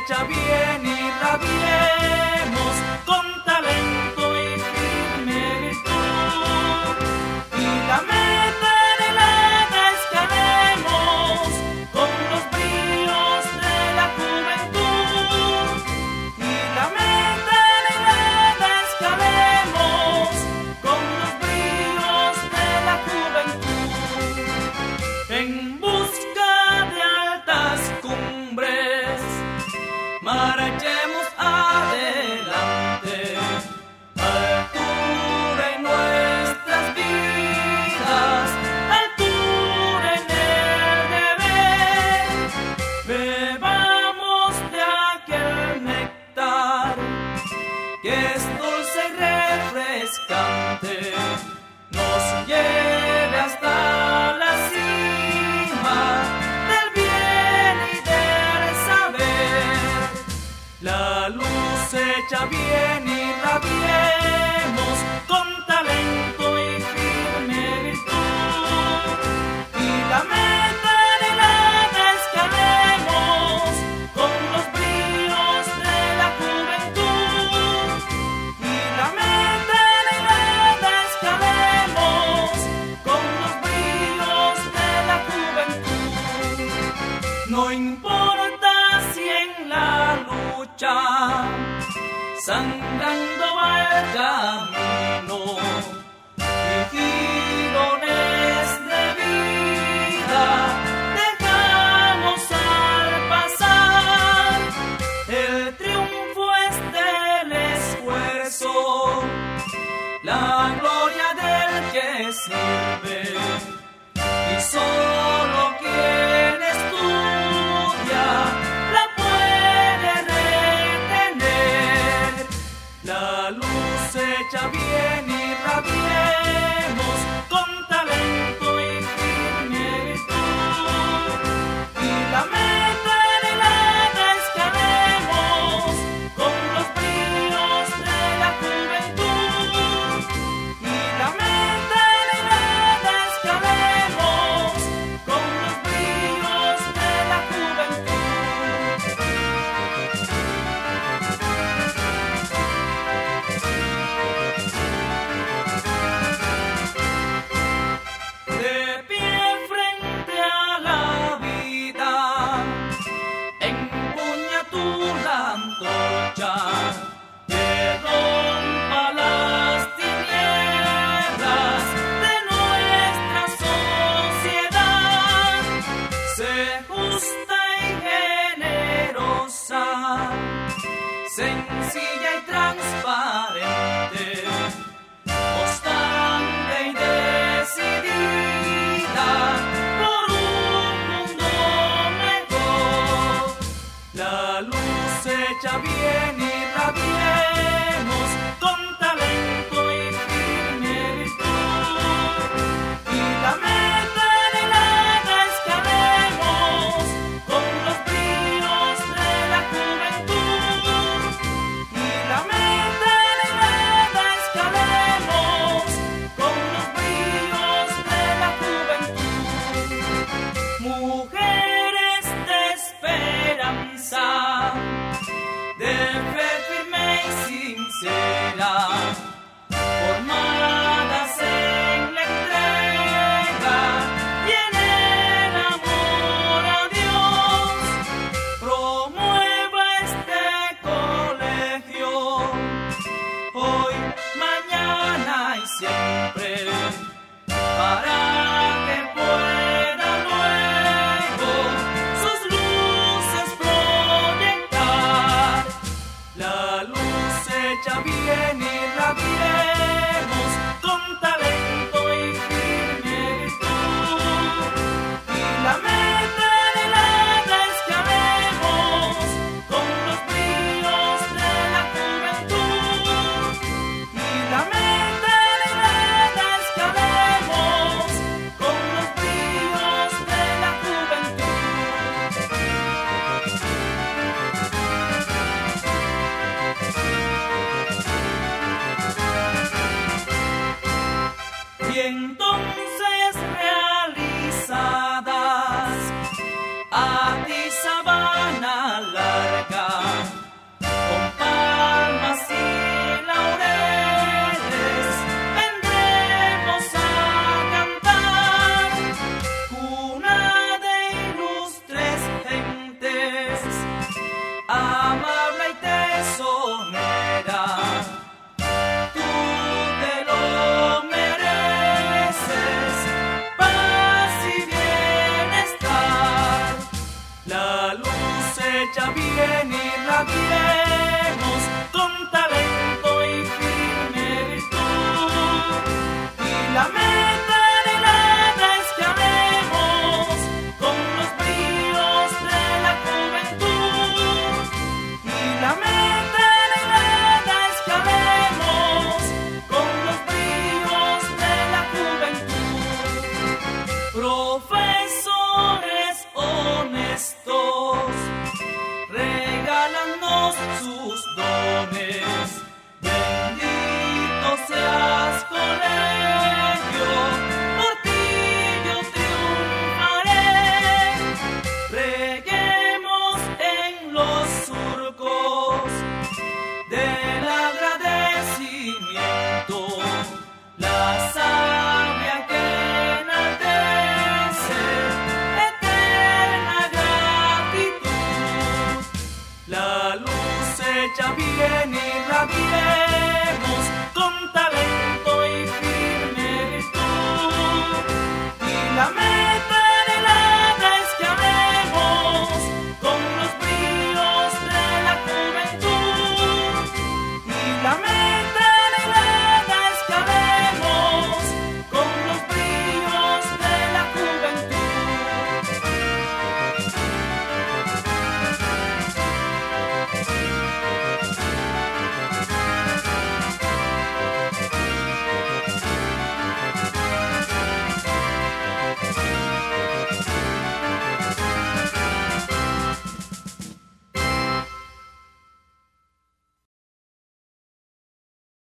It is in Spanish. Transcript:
cosecha bien y rabiemos con talento y firme virtud. Y la meta anhelada escalemos con los brillos de la juventud. Y la meta anhelada escalemos con los brillos de la juventud. En busca de altas cumbres, marchemos adelante, altura en nuestras vidas, altura en el deber. Bebamos de aquel néctar que es dulce y refrescante, nos lleve hasta la cima del bien y del saber. La luz echa bien y rabiemos con talento y firme virtud. Y la meta anhelada escalemos con los brillos de la juventud. Y la meta anhelada escalemos con los brillos de la juventud. No importa si en la lucha sangrando va el camino y girones de vida dejamos al pasar. El triunfo es del esfuerzo, la gloria del que sirve, y solo quien estudia la puede retener. La luz echa bien y cosecha bien irradiemos con talento y firme virtud. Y la meta anhelada es que amemos con los bríos de la juventud. Y la meta anhelada es que amemos con los bríos de la juventud. Profesores honestos, regálanos sus dones. Bendito seas con él.